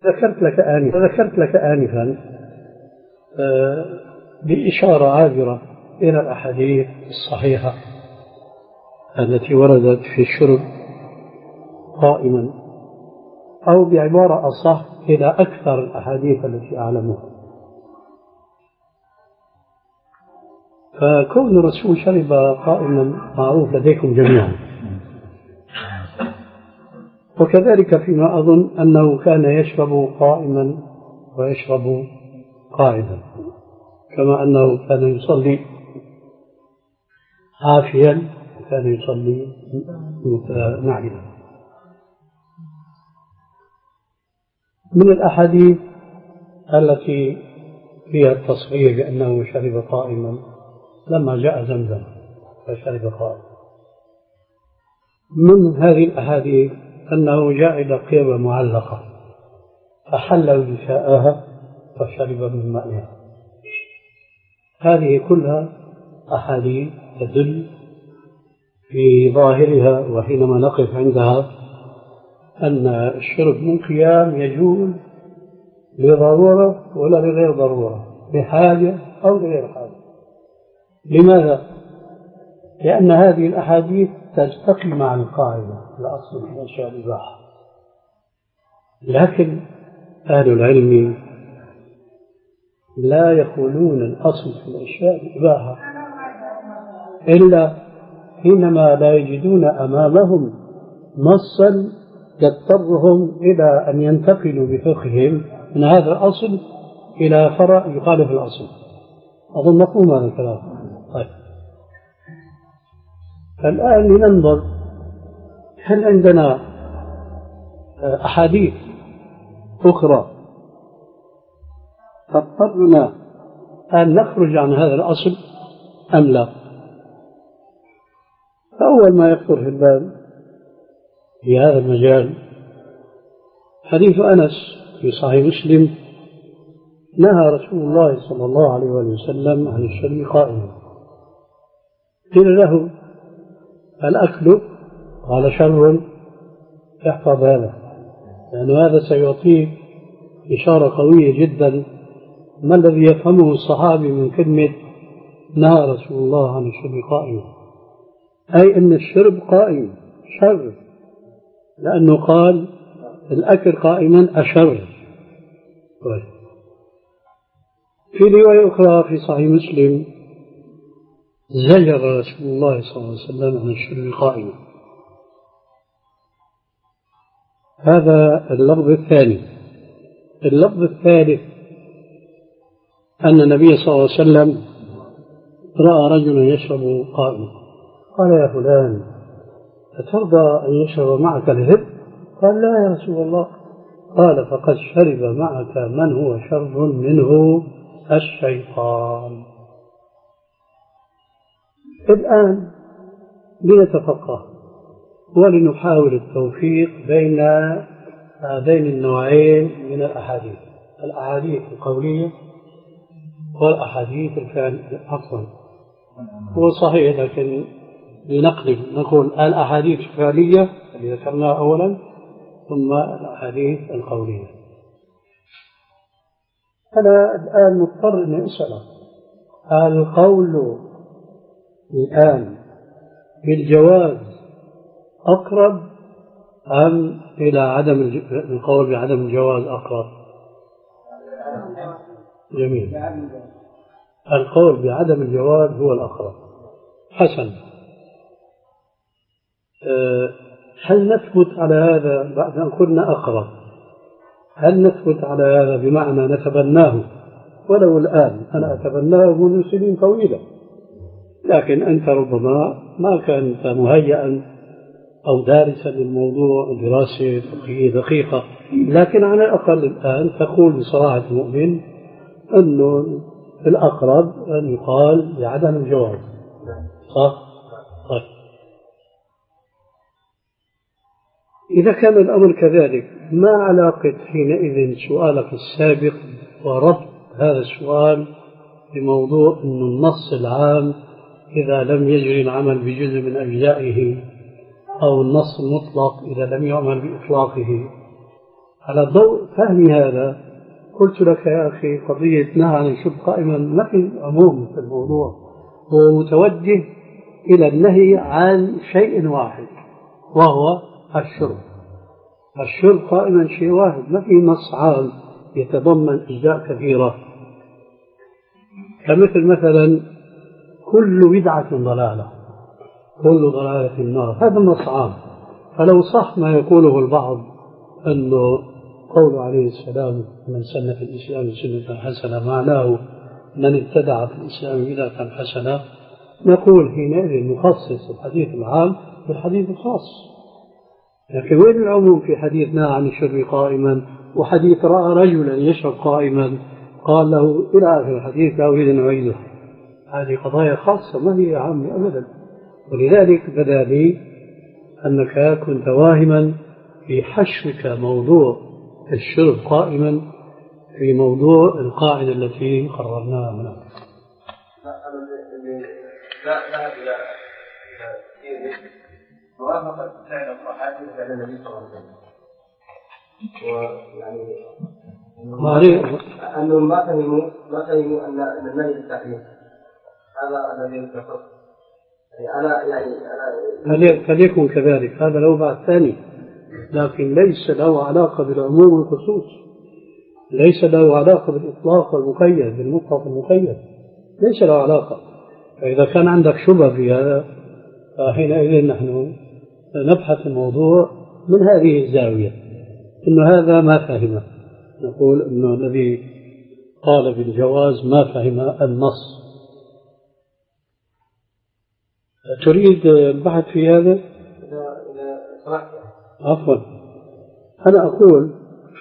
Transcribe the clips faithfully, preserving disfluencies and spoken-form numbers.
ذكرت لك آنفا ذكرت لك آنفا بإشارة عابرة إلى الأحاديث الصحيحة التي وردت في الشرب قائما، أو بعبارة أصح إلى أكثر الأحاديث التي أعلمها. فكون الرسول شرب قائما معروف لديكم جميعا، وكذلك فيما أظن أنه كان يشرب قائما ويشرب قاعدا، كما أنه كان يصلي حافيا وكان يصلي متنعما. من الأحاديث التي فيها التصريح بأنه شرب قائما لما جاء زمزم فشرب قائما. من هذه الأحاديث أنه جاء إلى قيبة معلقة فحل وشاءها فشرب من مائها. هذه كلها أحاديث تدل في ظاهرها وحينما نقف عندها أن الشرب من قيام يجوز لضرورة ولا لغير ضرورة، لحاجة أو لغير حاجة. لماذا؟ لأن هذه الأحاديث تلتقي مع القاعدة الأصل في الأشياء الإباحة، لكن أهل العلم لا يقولون الأصل في الأشياء الإباحة إلا حينما لا يجدون أمامهم نصا يضطرهم إلى أن ينتقلوا بفقههم من هذا الأصل إلى فرع يخالف الأصل. أظن مفهوم هذا الكلام. طيب، الآن لننظر هل عندنا أحاديث أخرى تضطرنا أن نخرج عن هذا الأصل أم لا؟ فأول ما يخطر في البال في هذا المجال حديث أنس في صحيح مسلم: نهى رسول الله صلى الله عليه وسلم عن الشرب قائما. قيل له: الأكل؟ قال: شر. احفظ هذا، لأن هذا سيعطيك إشارة قوية جدا ما الذي يفهمه الصحابي من كلمة نهى رسول الله عن الشرب قائما، أي أن الشرب قائم شر، لأنه قال الأكل قائما أشر. في رواية أخرى في صحيح مسلم: زجر رسول الله صلى الله عليه وسلم عن الشرب قائما. هذا اللفظ الثاني. اللفظ الثالث أن النبي صلى الله عليه وسلم رأى رجلا يشرب قائما، قال: يا فلان، أترضى أن يشرب معك الهب؟ قال: لا يا رسول الله. قال: فقد شرب معك من هو شر منه، الشيطان. الآن لنتفقه ولنحاول التوفيق بين هذين النوعين من الأحاديث، الأحاديث القولية والأحاديث الفعلية. عفوا، هو صحيح، لكن لنقلب نقول الأحاديث الفعلية التي ذكرناها أولا ثم الأحاديث القولية. أنا الآن مضطر أن أسأل: القول الآن بالجواز أقرب أم إلى عدم القول بعدم الجواز أقرب؟ جميل، القول بعدم الجواز هو الأقرب. حسن، هل نثبت على هذا بعد أن قلنا أقرب؟ هل نثبت على هذا بمعنى نتبناه؟ ولو الآن أنا أتبناه منذ سنين طويلة، لكن أنت ربما ما كنت مهيئا أو دارسا للموضوع دراسة فقهية دقيقة، لكن على الأقل الآن تقول بصراحة المؤمن أنه الأقرب أن يقال بعدم الجواز، صح؟ طيب، إذا كان الأمر كذلك، ما علاقة حينئذ سؤالك السابق وربط هذا السؤال بموضوع أن النص العام إذا لم يجري العمل بجزء من أجزائه، أو النص المطلق إذا لم يعمل بإطلاقه؟ على ضوء فهم هذا قلت لك يا أخي قضية نهى عن الشرب قائما ما في عموم في الموضوع، هو متوجه إلى النهي عن شيء واحد وهو الشرب. الشرب قائما شيء واحد، ما في نص عام يتضمن أجزاء كثيرة، كمثل مثلا كل بدعة ضلالة، كل ضلالة في النار، هذا نص عام. فلو صح ما يقوله البعض أنه قول عليه السلام من سن في الإسلام سنة حسنة معناه من ابتدع في الإسلام بدعة حسنة، نقول حينئذ نخصص الحديث العام بالحديث الخاص. لكن وين العموم في حديث نهى عن الشرب قائما، وحديث رأى رجلا يشرب قائما قال له إلى آخر الحديث لا أريد أن أعيده؟ هذه قضايا خاصة ما هي عامة أبدا. ولذلك بدا لي أنك كنت واهما في حشرك موضوع الشرب قائما في موضوع القاعدة التي قررناها هنا. لا ذهب إلى موافقة فعل الصحابي فعل النبي صلى الله عليه وسلم، ويعني أنهم ما فهموا ما فهموا أن النهي التحريم هذا الذي ذكرته. يعني أنا يعني أنا فليكن كذلك، هذا له بعد ثاني، لكن ليس له علاقة بالعموم والخصوص، ليس له علاقة بالإطلاق والمقيد بالمطلق المقيد، ليس له علاقة. فإذا كان عندك شبهة في هذا فحينئذ نحن نبحث الموضوع من هذه الزاوية، إنه هذا ما فهمه، نقول إنه الذي قال بالجواز ما فهم النص. تريد البحث في هذا؟ عفوا، أنا أقول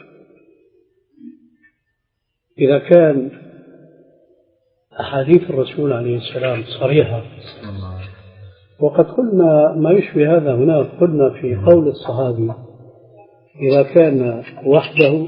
إذا كان أحاديث الرسول عليه السلام صريحة، وقد قلنا ما يشبه هذا هنا، قلنا في قول الصحابي إذا كان وحده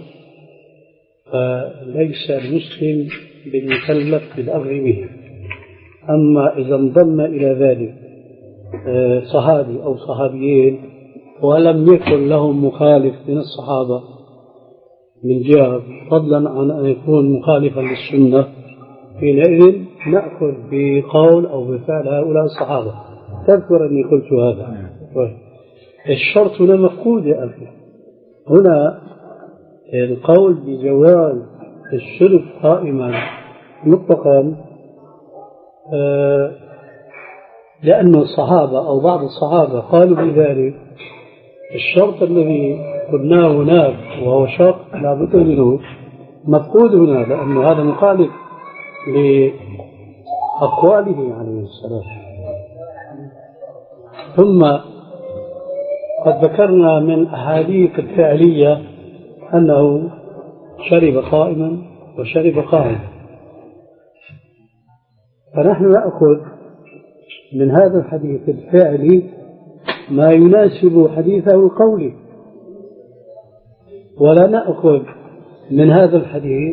فليس المسلم بالمكلف بالأمر به، أما إذا انضم إلى ذلك صحابي أو صحابيين ولم يكن لهم مخالف من الصحابة من جهة، فضلا عن أن يكون مخالفا للسنة، حينئذ نأخذ بقول أو بفعل هؤلاء الصحابة. تذكر أني قلت هذا. الشرط هنا مفقود يا أخي، هنا القول بجواز الشرب قائما مطلقا لأن الصحابة أو بعض الصحابة قالوا بذلك. الشرط الذي قلناه هناك وهو شرط لا بد منه مفقود هنا، لأن هذا مخالف لأقواله عليه السلام. ثم قد ذكرنا من أحاديث الفعلية أنه شرب قائما وشرب قائما، فنحن نأخذ من هذا الحديث الفعلي ما يناسب حديثه القولي، ولا نأخذ من هذا الحديث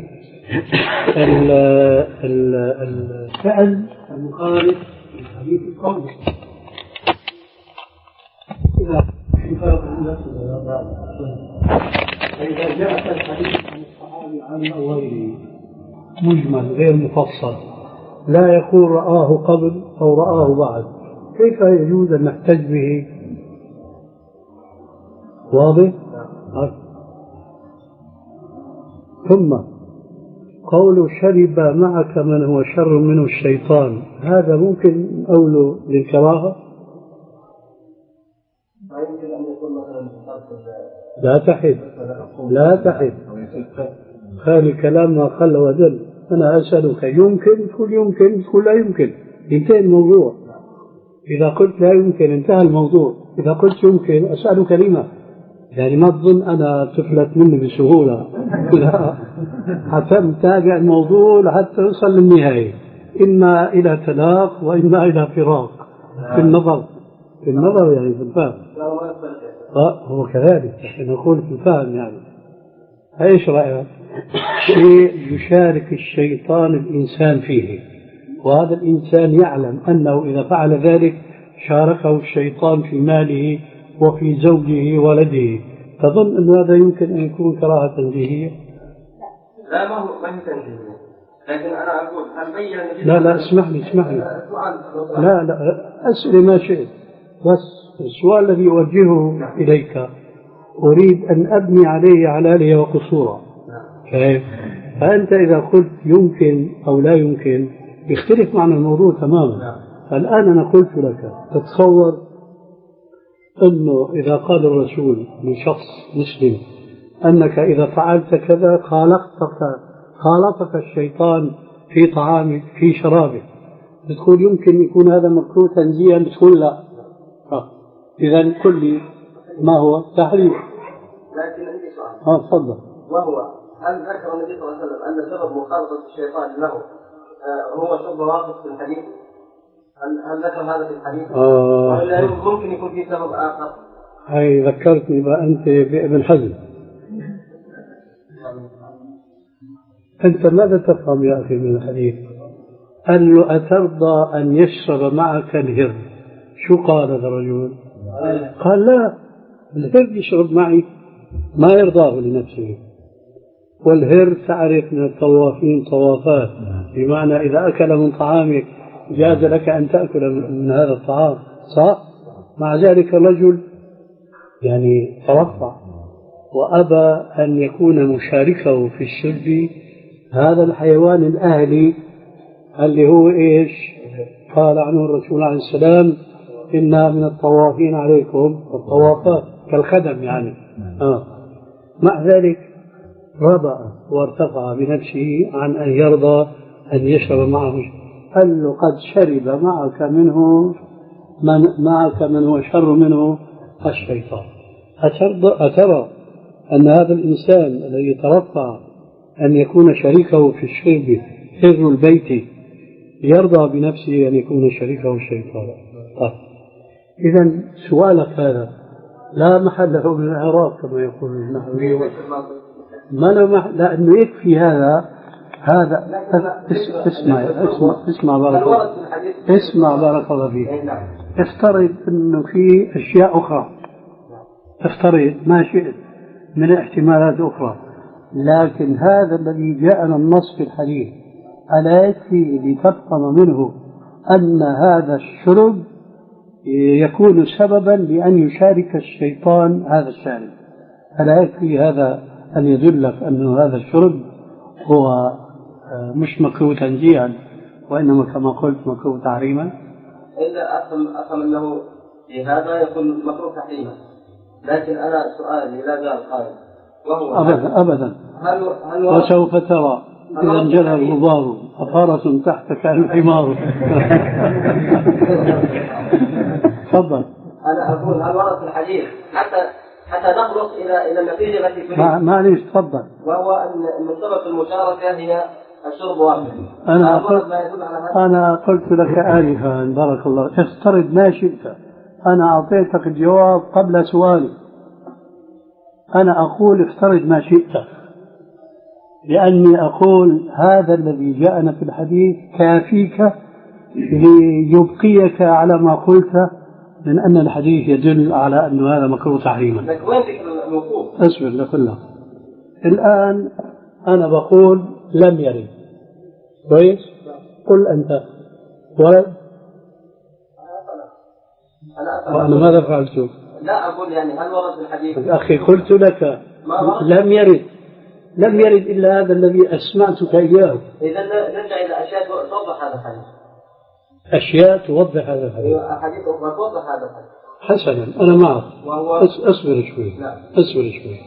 الفعل المخالف للحديث القولي. فإذا جاء الحديث عن الصحابي عن غيره مجمل غير مفصل، لا يقول رآه قبل أو رآه بعد، كيف يجوز أن نحتج به؟ واضح؟ ثم قول شرب معك من هو شر منه الشيطان، هذا ممكن أوله للكراهة؟ لا تحد لا تحد خالي كلام ما قل ودل. أنا أسألك يمكن تقول يمكن تقول لا يمكن، انتهى الموضوع. إذا قلت لا يمكن انتهى الموضوع، إذا قلت يمكن أسألك لما، يعني ما تظن أنا تفلت مني بسهولة لا، حتى نتابع الموضوع لحتى نوصل للنهاية، إما إلى تلاق وإما إلى فراق في النظر في النظر يعني في الفهم. هو كذلك نقول في الفهم. يعني ايش رأيك؟ شيء يشارك الشيطان الإنسان فيه، وهذا الإنسان يعلم أنه إذا فعل ذلك شاركه الشيطان في ماله وفي زوجه وولده، تظن أن هذا يمكن أن يكون كراهة تنزيهية؟ لا، ما هو ما هي تنزيهية، لكن أنا أقول هل بين لا لا اسمح لي اسمح لي لا لا أسأل ما شئت، بس السؤال الذي أوجهه إليك أريد أن أبني عليه علالية وقصورا. كيف؟ فأنت إذا قلت يمكن أو لا يمكن يختلف معنى الموضوع تماما. الآن أنا قلت لك تتصور أنه إذا قال الرسول لشخص مسلم أنك إذا فعلت كذا خالطك خالطك الشيطان في طعامك في شرابك، بتقول يمكن يكون هذا مكروه تنزيها؟ بتقول لا. إذا قل لي ما هو تحريم. لكن عندي سؤال. اه تفضل. وهو هل ذكر النبي صلى الله عليه وسلم أن سبب مخالطة الشيطان له هو شرب واقف في الحديث؟ هل هل ذكر هذا في الحديث؟ آه. ولا ممكن يكون في سبب آخر؟ هاي ذكرتني بقى أنت بابن حزم. أنت ماذا تفهم يا أخي من الحديث؟ قال له أترضى أن يشرب معك الهر؟ شو قال هذا الرجل؟ قال لا، الهر يشرب معي ما يرضاه لنفسه، والهر تعرف من الطوافين طوافات، بمعنى إذا أكل من طعامك جاز لك أن تأكل من هذا الطعام، صح؟ مع ذلك الرجل يعني ترفع وأبى أن يكون مشاركه في الشرب هذا الحيوان الأهلي اللي هو إيش؟ قال عنه الرسول عليه السلام إنها من الطوافين عليكم، الطوافات كالخدم يعني. آه. مع ذلك رضى وارتفع بنفسه عن أن يرضى أن يشرب معه. قال له قد شرب معك منه من معك منه شر منه الشيطان. أترى أن هذا الإنسان الذي ترفع أن يكون شريكه في الشرب حر البيت يرضى بنفسه أن يكون شريكه الشيطان؟ طيب. إذن سؤالك هذا لا محل له من الإعراب كما يقول النحوي، ما له محل، لأنه يكفي هذا هذا اسمع اسمع اسمع بارك الله اسمع بارك الله فيك. افترض أنه في أشياء أخرى، افترض ما شئت من احتمالات أخرى، لكن هذا الذي جاءنا النص في الحديث ألا يكفي لتفهم منه أن هذا الشرب يكون سببا لأن يشارك الشيطان هذا الشارب؟ ألا يكفي هذا أن يدلك أن هذا الشرب هو مش مكروه تنزيها وإنما كما قلت مكروه تحريما؟ إلا أفهم أفهم أنه هذا يكون مكروه تحريما، لكن أنا سؤالي لا زال قائم وهو أبدا أبدا هل هل وسوف ترى إذا انجلى الغبار أفارس تحتك الحمار. تفضل. أنا أقول هل ورد في الحديث حتى حتى نخلص إلى إلى النتيجة التي تريد؟ معليش تفضل. وهو أن سبب المشاركة هي الشرب واحد. أنا قلت أنا قلت لك آنفا بارك الله، افترض ما شئت، أنا أعطيتك الجواب قبل سؤالي. أنا أقول افترض ما شئت، لأني أقول هذا الذي جاءنا في الحديث كافيك ليبقيك على ما قلت من أن الحديث يدل على أن هذا مكروه تحريما. لكن وين الوقوف؟ أصبر لكلها. الآن أنا بقول لم يرد، كويس؟ قل أنت ورد؟ وأنا ماذا فعلت؟ لا أقول يعني هل ورد في الحديث؟ أخي قلت لك لم يرد، لم يرد إلا هذا الذي أسمعتك إياه. إذا نرجع إلى أشياء توضح هذا الحديث. أشياء توضح هذا الحديث. أحاديث أخرى توضح هذا الحديث. حسنا أنا معك. وهو أصبر شوي. نعم. أصبر شوي.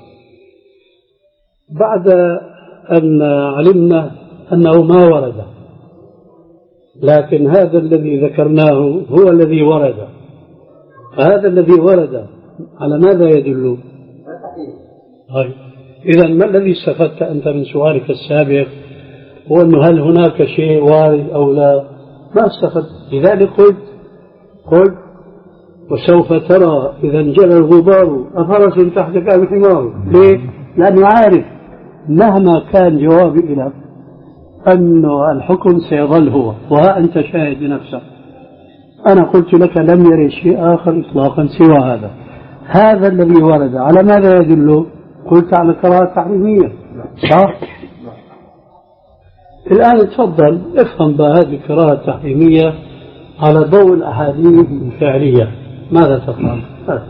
بعد أن علمنا أنه ما ورد، لكن هذا الذي ذكرناه هو الذي ورد، فهذا الذي ورد على ماذا يدل؟ طيب إذا ما الذي استفدت أنت من سؤالك السابق؟ هو أنه هل هناك شيء وارد أو لا؟ ما استفدت. لذلك قلت قلت وسوف ترى إذا انجلى الغبار أفرس تحتك أم حمار. ليه؟ لأنه عارف مهما كان جوابي إلى أنه الحكم سيظل هو، وها أنت شاهد بنفسك. أنا قلت لك لم يرد شيء آخر إطلاقا سوى هذا، هذا الذي ورد على ماذا يدل؟ قلت على كراهة تحريمية، صح؟ الآن تفضل افهم بهذه الكراهة التحريمية على ضوء الأحاديث الفعلية، ماذا تفعل؟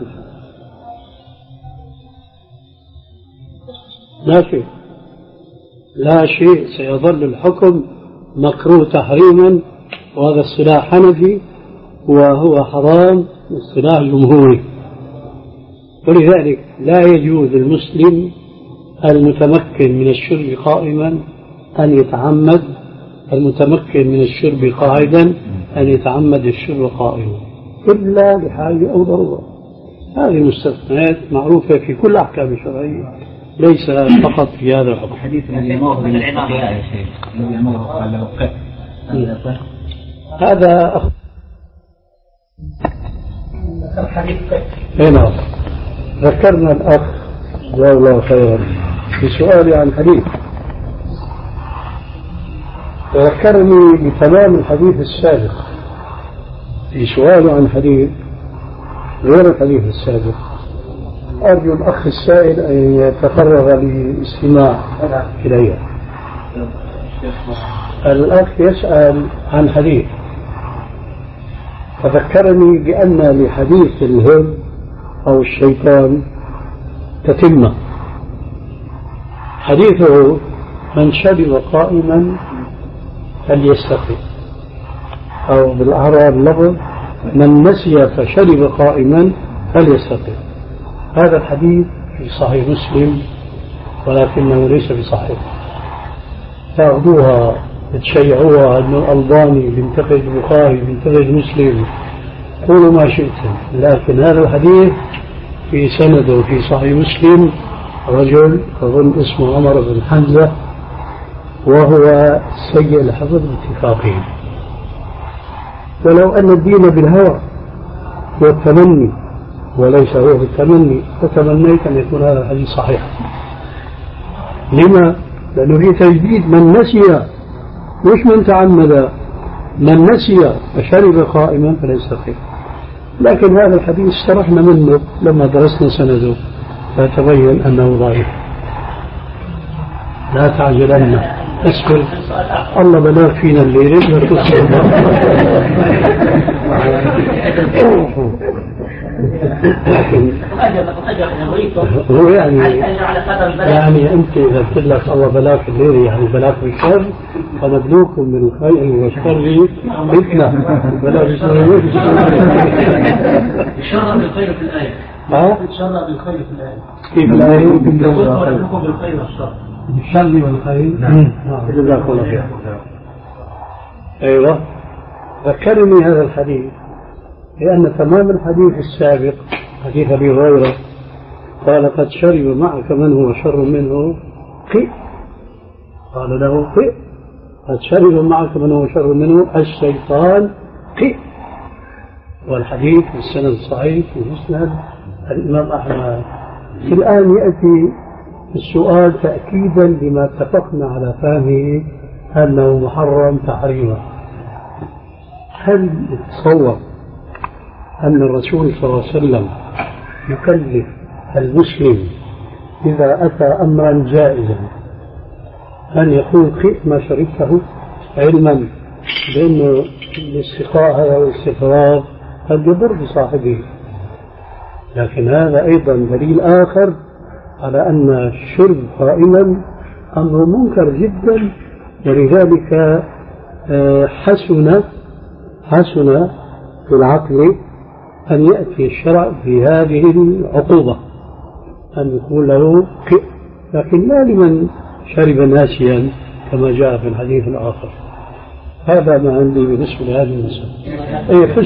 لا شيء، لا شيء، سيظل الحكم مكروه تحريما، وهذا الصلاح حنفي وهو حرام الصلاح جمهوري. ولذلك لا يجوز المسلم المتمكن من الشرب قائما أن يتعمد، المتمكن من الشرب قاعدا أن يتعمد الشرب قائما إلا لحاجة أو ضرورة. هذه المستثنيات معروفة في كل أحكام الشرعية، ليس فقط في هذا الحكم. حديث الذي يمر بالعظام يا شيخ، الذي يمر قال له قف، هذا أخ... هنا ذكرنا الأخ جزاه الله خيرا في سؤالي عن حديث، وذكرني بتمام الحديث السابق في سؤال عن حديث غير الحديث السابق. أرجو الأخ السائل أن يتفرغ لاستماع إليها. الأخ يسأل عن حديث فذكرني بأن لحديث الهم أو الشيطان تتمة. حديثه من شرب قائما فليستقي، أو بالأعراب اللفظ من نسي فشرب قائما فليستقي. هذا الحديث في صحيح مسلم ولكنه ليس بصحيح، تأخذوها تشيعوها أن الألباني بينتقد البخاري بينتقد مسلم، قولوا ما شئتم، لكن هذا الحديث في سنده في صحيح مسلم رجل أظن اسمه عمر بن حمزة وهو سيء الحفظ باتفاقهم. ولو أن الدين بالهوى والتمني وليس هو بالتمني فتمنيت أن يكون هذا الحديث صحيح. لما؟ لأنه في تجديد من نسي مش من تعمد، من نسي فشرب قائما فليستقي. لكن هذا الحديث استرحنا منه لما درسنا سنده فتبين أنه ضعيف. لا تعجلن اسكت، الله بلاك فينا الليل لا تصبر. هو يعني يعني أنت إذا قلت لك الله بلاك الليل يعني بلاك بالشر، فنبلوكم من الخير والشر فتنة. بلاك بالشر شر بالخير في الآية. ها؟ شر بالخير في الآية. كيف الآية؟ بالخير والشر. بالشر والخير. نعم. جزاك الله خير. أيوة. ذكرني هذا الحديث لأن تمام الحديث السابق حديث أبي هريرة قال قد شرب معك من هو شر منه قئ، قال له قئ، قد شرب معك من هو شر منه الشيطان قئ. والحديث بالسند الصحيح في مسند الإمام أحمد. الآن يأتي السؤال تأكيدا لما اتفقنا على فهمه أنه محرم تحريما. هل يتصور أن الرسول صلى الله عليه وسلم يكلف المسلم إذا أتى أمرا جائزا أن يقول قئ ما شربته، علما بأن الاستقاء هذا والاستفراغ قد يضر بصاحبه؟ لكن هذا أيضا دليل آخر على أن الشرب قائما أمر منكر جدا، ولذلك حسن حسن في العقل أن يأتي الشرع بهذه العقوبة أن يقول له قئ، لكن لا لمن شرب ناسيا كما جاء في الحديث الآخر. هذا ما عندي بالنسبة لهذه المسألة.